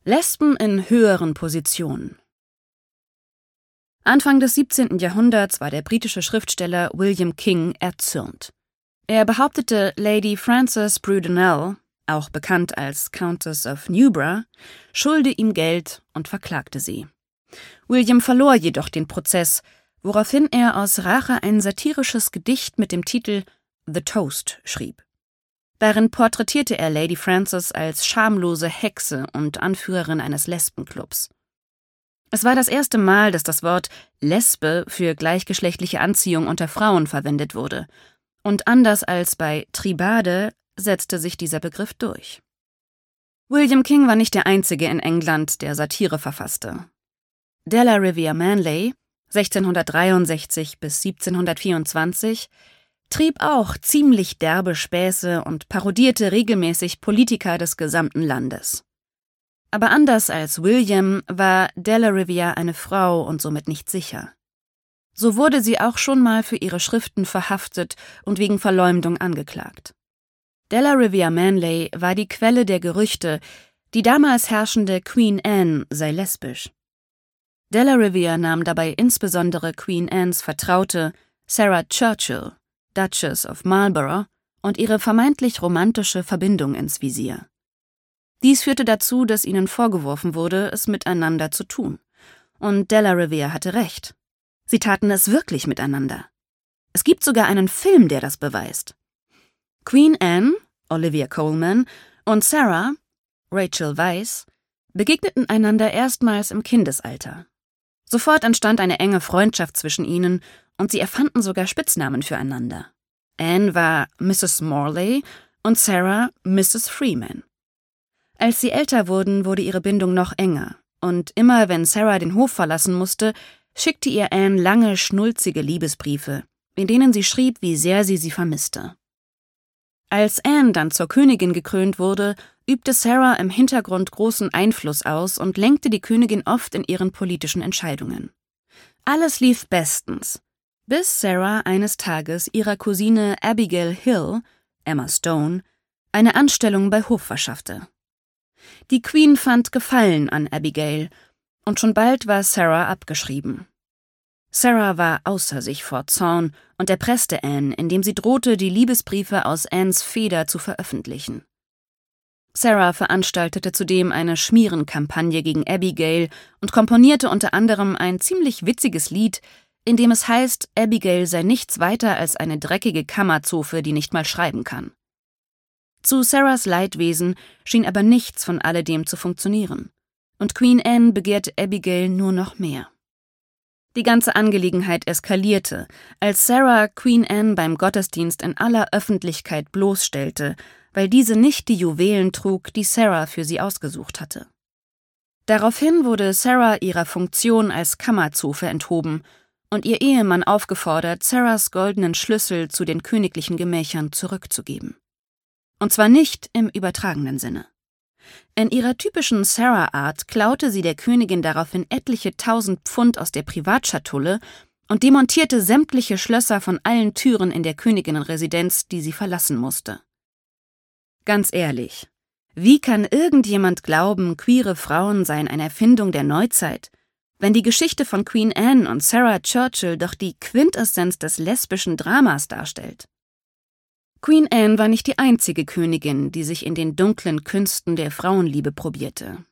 Lesben in höheren Positionen. Anfang des 17. Jahrhunderts war der britische Schriftsteller William King erzürnt. Er behauptete, Lady Frances Brudenell, auch bekannt als Countess of Newburgh, schulde ihm Geld und verklagte sie. William verlor jedoch den Prozess, woraufhin er aus Rache ein satirisches Gedicht mit dem Titel »The Toast« schrieb. Darin porträtierte er Lady Frances als schamlose Hexe und Anführerin eines Lesbenclubs. Es war das erste Mal, dass das Wort Lesbe für gleichgeschlechtliche Anziehung unter Frauen verwendet wurde, und anders als bei Tribade setzte sich dieser Begriff durch. William King war nicht der Einzige in England, der Satire verfasste. Delarivia Manley, 1663 bis 1724, trieb auch ziemlich derbe Späße und parodierte regelmäßig Politiker des gesamten Landes. Aber anders als William war Delarivia eine Frau und somit nicht sicher. So wurde sie auch schon mal für ihre Schriften verhaftet und wegen Verleumdung angeklagt. Delarivia Manley war die Quelle der Gerüchte, die damals herrschende Queen Anne sei lesbisch. Delarivia nahm dabei insbesondere Queen Annes Vertraute Sarah Churchill, Duchess of Marlborough, und ihre vermeintlich romantische Verbindung ins Visier. Dies führte dazu, dass ihnen vorgeworfen wurde, es miteinander zu tun. Und Delarivia hatte recht. Sie taten es wirklich miteinander. Es gibt sogar einen Film, der das beweist. Queen Anne, Olivia Colman, und Sarah, Rachel Weisz, begegneten einander erstmals im Kindesalter. Sofort entstand eine enge Freundschaft zwischen ihnen und sie erfanden sogar Spitznamen füreinander. Anne war Mrs. Morley und Sarah Mrs. Freeman. Als sie älter wurden, wurde ihre Bindung noch enger, und immer wenn Sarah den Hof verlassen musste, schickte ihr Anne lange, schnulzige Liebesbriefe, in denen sie schrieb, wie sehr sie vermisste. Als Anne dann zur Königin gekrönt wurde, übte Sarah im Hintergrund großen Einfluss aus und lenkte die Königin oft in ihren politischen Entscheidungen. Alles lief bestens, bis Sarah eines Tages ihrer Cousine Abigail Hill, Emma Stone, eine Anstellung bei Hof verschaffte. Die Queen fand Gefallen an Abigail, und schon bald war Sarah abgeschrieben. Sarah war außer sich vor Zorn und erpresste Anne, indem sie drohte, die Liebesbriefe aus Annes Feder zu veröffentlichen. Sarah veranstaltete zudem eine Schmierenkampagne gegen Abigail und komponierte unter anderem ein ziemlich witziges Lied, in dem es heißt, Abigail sei nichts weiter als eine dreckige Kammerzofe, die nicht mal schreiben kann. Zu Sarahs Leidwesen schien aber nichts von alledem zu funktionieren, und Queen Anne begehrte Abigail nur noch mehr. Die ganze Angelegenheit eskalierte, als Sarah Queen Anne beim Gottesdienst in aller Öffentlichkeit bloßstellte, weil diese nicht die Juwelen trug, die Sarah für sie ausgesucht hatte. Daraufhin wurde Sarah ihrer Funktion als Kammerzofe enthoben und ihr Ehemann aufgefordert, Sarahs goldenen Schlüssel zu den königlichen Gemächern zurückzugeben. Und zwar nicht im übertragenen Sinne. In ihrer typischen Sarah-Art klaute sie der Königin daraufhin etliche 1000 Pfund aus der Privatschatulle und demontierte sämtliche Schlösser von allen Türen in der Königinnenresidenz, die sie verlassen musste. Ganz ehrlich, wie kann irgendjemand glauben, queere Frauen seien eine Erfindung der Neuzeit, wenn die Geschichte von Queen Anne und Sarah Churchill doch die Quintessenz des lesbischen Dramas darstellt? Queen Anne war nicht die einzige Königin, die sich in den dunklen Künsten der Frauenliebe probierte.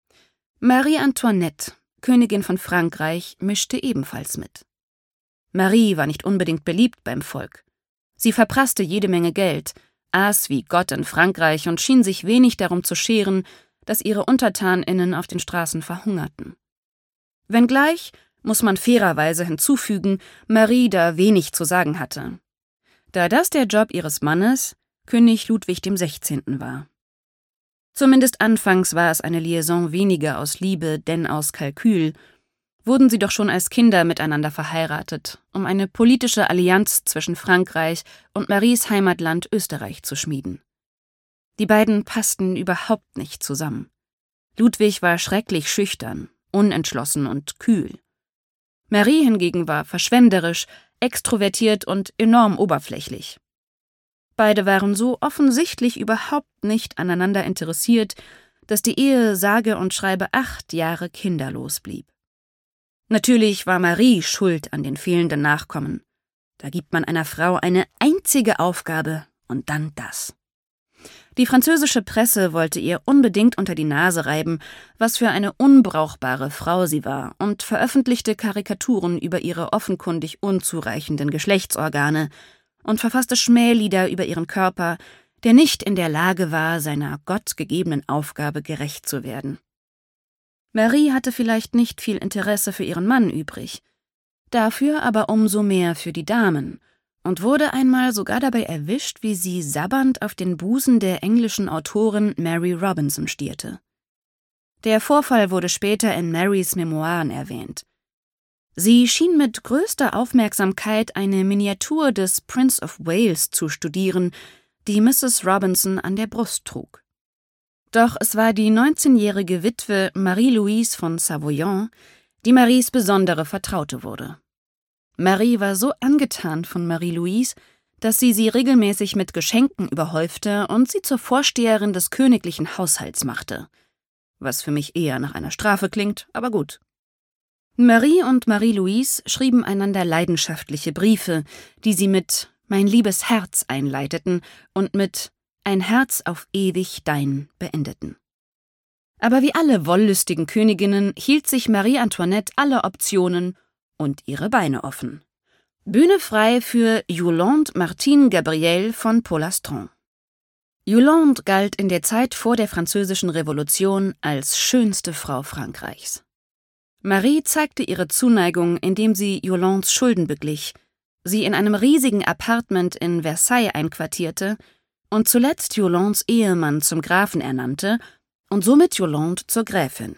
Marie Antoinette, Königin von Frankreich, mischte ebenfalls mit. Marie war nicht unbedingt beliebt beim Volk. Sie verprasste jede Menge Geld, aß wie Gott in Frankreich und schien sich wenig darum zu scheren, dass ihre UntertanInnen auf den Straßen verhungerten. Wenngleich, muss man fairerweise hinzufügen, Marie da wenig zu sagen hatte, da das der Job ihres Mannes, König Ludwig XVI., war. Zumindest anfangs war es eine Liaison weniger aus Liebe denn aus Kalkül, wurden sie doch schon als Kinder miteinander verheiratet, um eine politische Allianz zwischen Frankreich und Maries Heimatland Österreich zu schmieden. Die beiden passten überhaupt nicht zusammen. Ludwig war schrecklich schüchtern, unentschlossen und kühl. Marie hingegen war verschwenderisch, extrovertiert und enorm oberflächlich. Beide waren so offensichtlich überhaupt nicht aneinander interessiert, dass die Ehe sage und schreibe 8 Jahre kinderlos blieb. Natürlich war Marie schuld an den fehlenden Nachkommen. Da gibt man einer Frau eine einzige Aufgabe und dann das. Die französische Presse wollte ihr unbedingt unter die Nase reiben, was für eine unbrauchbare Frau sie war, und veröffentlichte Karikaturen über ihre offenkundig unzureichenden Geschlechtsorgane und verfasste Schmählieder über ihren Körper, der nicht in der Lage war, seiner gottgegebenen Aufgabe gerecht zu werden. Marie hatte vielleicht nicht viel Interesse für ihren Mann übrig, dafür aber umso mehr für die Damen, und wurde einmal sogar dabei erwischt, wie sie sabbernd auf den Busen der englischen Autorin Mary Robinson stierte. Der Vorfall wurde später in Marys Memoiren erwähnt. Sie schien mit größter Aufmerksamkeit eine Miniatur des Prince of Wales zu studieren, die Mrs. Robinson an der Brust trug. Doch es war die 19-jährige Witwe Marie-Louise von Savoyen, die Maries besondere Vertraute wurde. Marie war so angetan von Marie-Louise, dass sie regelmäßig mit Geschenken überhäufte und sie zur Vorsteherin des königlichen Haushalts machte. Was für mich eher nach einer Strafe klingt, aber gut. Marie und Marie-Louise schrieben einander leidenschaftliche Briefe, die sie mit »Mein liebes Herz« einleiteten und mit »Ein Herz auf ewig dein« beendeten. Aber wie alle wollüstigen Königinnen hielt sich Marie Antoinette alle Optionen und ihre Beine offen. Bühne frei für Yolande Martine Gabrielle von Polastron. Yolande galt in der Zeit vor der Französischen Revolution als schönste Frau Frankreichs. Marie zeigte ihre Zuneigung, indem sie Yolandes Schulden beglich, sie in einem riesigen Appartement in Versailles einquartierte und zuletzt Yolandes Ehemann zum Grafen ernannte und somit Yolande zur Gräfin.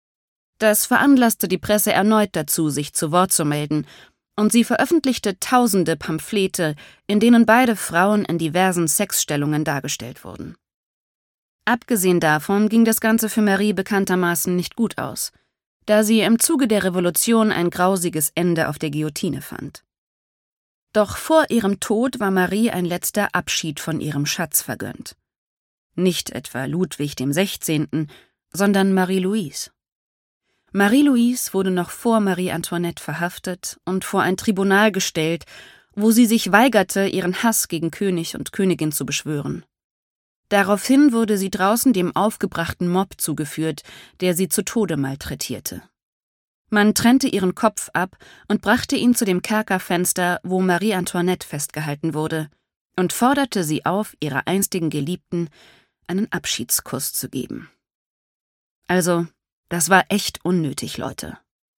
Das veranlasste die Presse erneut dazu, sich zu Wort zu melden, und sie veröffentlichte tausende Pamphlete, in denen beide Frauen in diversen Sexstellungen dargestellt wurden. Abgesehen davon ging das Ganze für Marie bekanntermaßen nicht gut aus, da sie im Zuge der Revolution ein grausiges Ende auf der Guillotine fand. Doch vor ihrem Tod war Marie ein letzter Abschied von ihrem Schatz vergönnt. Nicht etwa Ludwig dem 16., sondern Marie-Louise. Marie-Louise wurde noch vor Marie Antoinette verhaftet und vor ein Tribunal gestellt, wo sie sich weigerte, ihren Hass gegen König und Königin zu beschwören. Daraufhin wurde sie draußen dem aufgebrachten Mob zugeführt, der sie zu Tode malträtierte. Man trennte ihren Kopf ab und brachte ihn zu dem Kerkerfenster, wo Marie Antoinette festgehalten wurde, und forderte sie auf, ihrer einstigen Geliebten einen Abschiedskuss zu geben. Also, das war echt unnötig, Leute.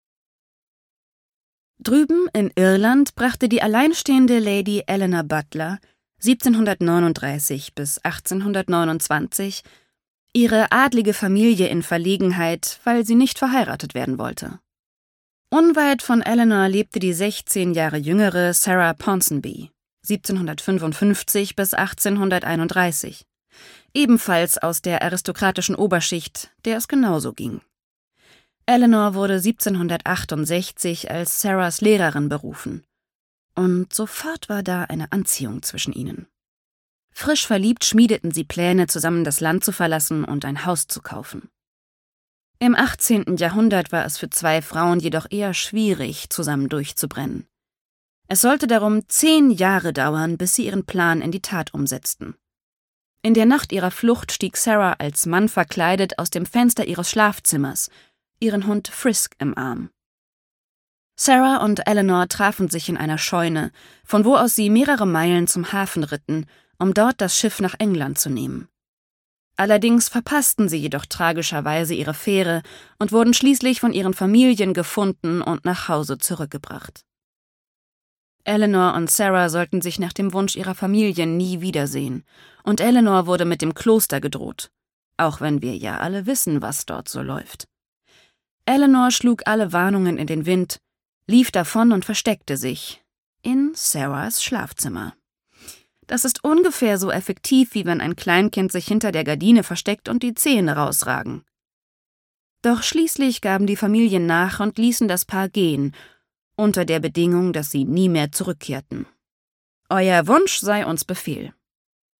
Drüben in Irland brachte die alleinstehende Lady Eleanor Butler 1739 bis 1829 ihre adlige Familie in Verlegenheit, weil sie nicht verheiratet werden wollte. Unweit von Eleanor lebte die 16 Jahre jüngere Sarah Ponsonby, 1755 bis 1831, ebenfalls aus der aristokratischen Oberschicht, der es genauso ging. Eleanor wurde 1768 als Sarahs Lehrerin berufen. Und sofort war da eine Anziehung zwischen ihnen. Frisch verliebt schmiedeten sie Pläne, zusammen das Land zu verlassen und ein Haus zu kaufen. Im 18. Jahrhundert war es für 2 Frauen jedoch eher schwierig, zusammen durchzubrennen. Es sollte darum 10 Jahre dauern, bis sie ihren Plan in die Tat umsetzten. In der Nacht ihrer Flucht stieg Sarah als Mann verkleidet aus dem Fenster ihres Schlafzimmers, ihren Hund Frisk im Arm. Sarah und Eleanor trafen sich in einer Scheune, von wo aus sie mehrere Meilen zum Hafen ritten, um dort das Schiff nach England zu nehmen. Allerdings verpassten sie jedoch tragischerweise ihre Fähre und wurden schließlich von ihren Familien gefunden und nach Hause zurückgebracht. Eleanor und Sarah sollten sich nach dem Wunsch ihrer Familien nie wiedersehen, und Eleanor wurde mit dem Kloster gedroht, auch wenn wir ja alle wissen, was dort so läuft. Eleanor schlug alle Warnungen in den Wind, lief davon und versteckte sich in Sarahs Schlafzimmer. Das ist ungefähr so effektiv, wie wenn ein Kleinkind sich hinter der Gardine versteckt und die Zähne rausragen. Doch schließlich gaben die Familien nach und ließen das Paar gehen, unter der Bedingung, dass sie nie mehr zurückkehrten. Euer Wunsch sei uns Befehl.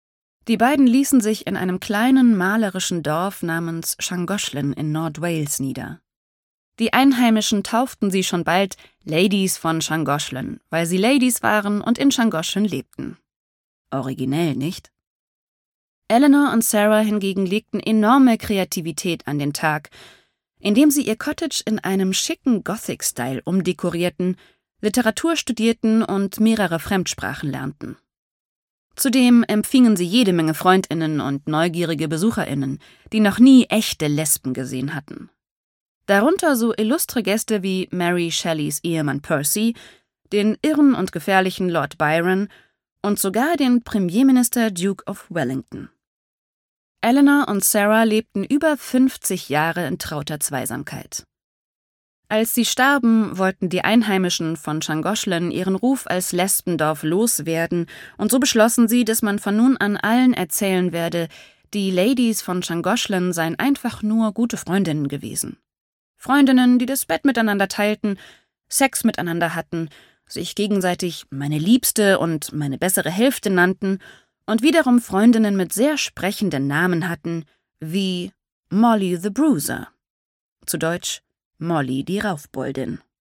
Die beiden ließen sich in einem kleinen malerischen Dorf namens Llangollen in Nordwales nieder. Die Einheimischen tauften sie schon bald Ladies von Llangollen, weil sie Ladies waren und in Llangollen lebten. Originell, nicht? Eleanor und Sarah hingegen legten enorme Kreativität an den Tag, indem sie ihr Cottage in einem schicken Gothic-Style umdekorierten, Literatur studierten und mehrere Fremdsprachen lernten. Zudem empfingen sie jede Menge FreundInnen und neugierige BesucherInnen, die noch nie echte Lesben gesehen hatten. Darunter so illustre Gäste wie Mary Shelleys Ehemann Percy, den irren und gefährlichen Lord Byron und sogar den Premierminister Duke of Wellington. Eleanor und Sarah lebten über 50 Jahre in trauter Zweisamkeit. Als sie starben, wollten die Einheimischen von Llangollen ihren Ruf als Lesbendorf loswerden, und so beschlossen sie, dass man von nun an allen erzählen werde, die Ladies von Llangollen seien einfach nur gute Freundinnen gewesen. Freundinnen, die das Bett miteinander teilten, Sex miteinander hatten, sich gegenseitig meine Liebste und meine bessere Hälfte nannten und wiederum Freundinnen mit sehr sprechenden Namen hatten, wie Molly the Bruiser, zu Deutsch Molly die Raufboldin.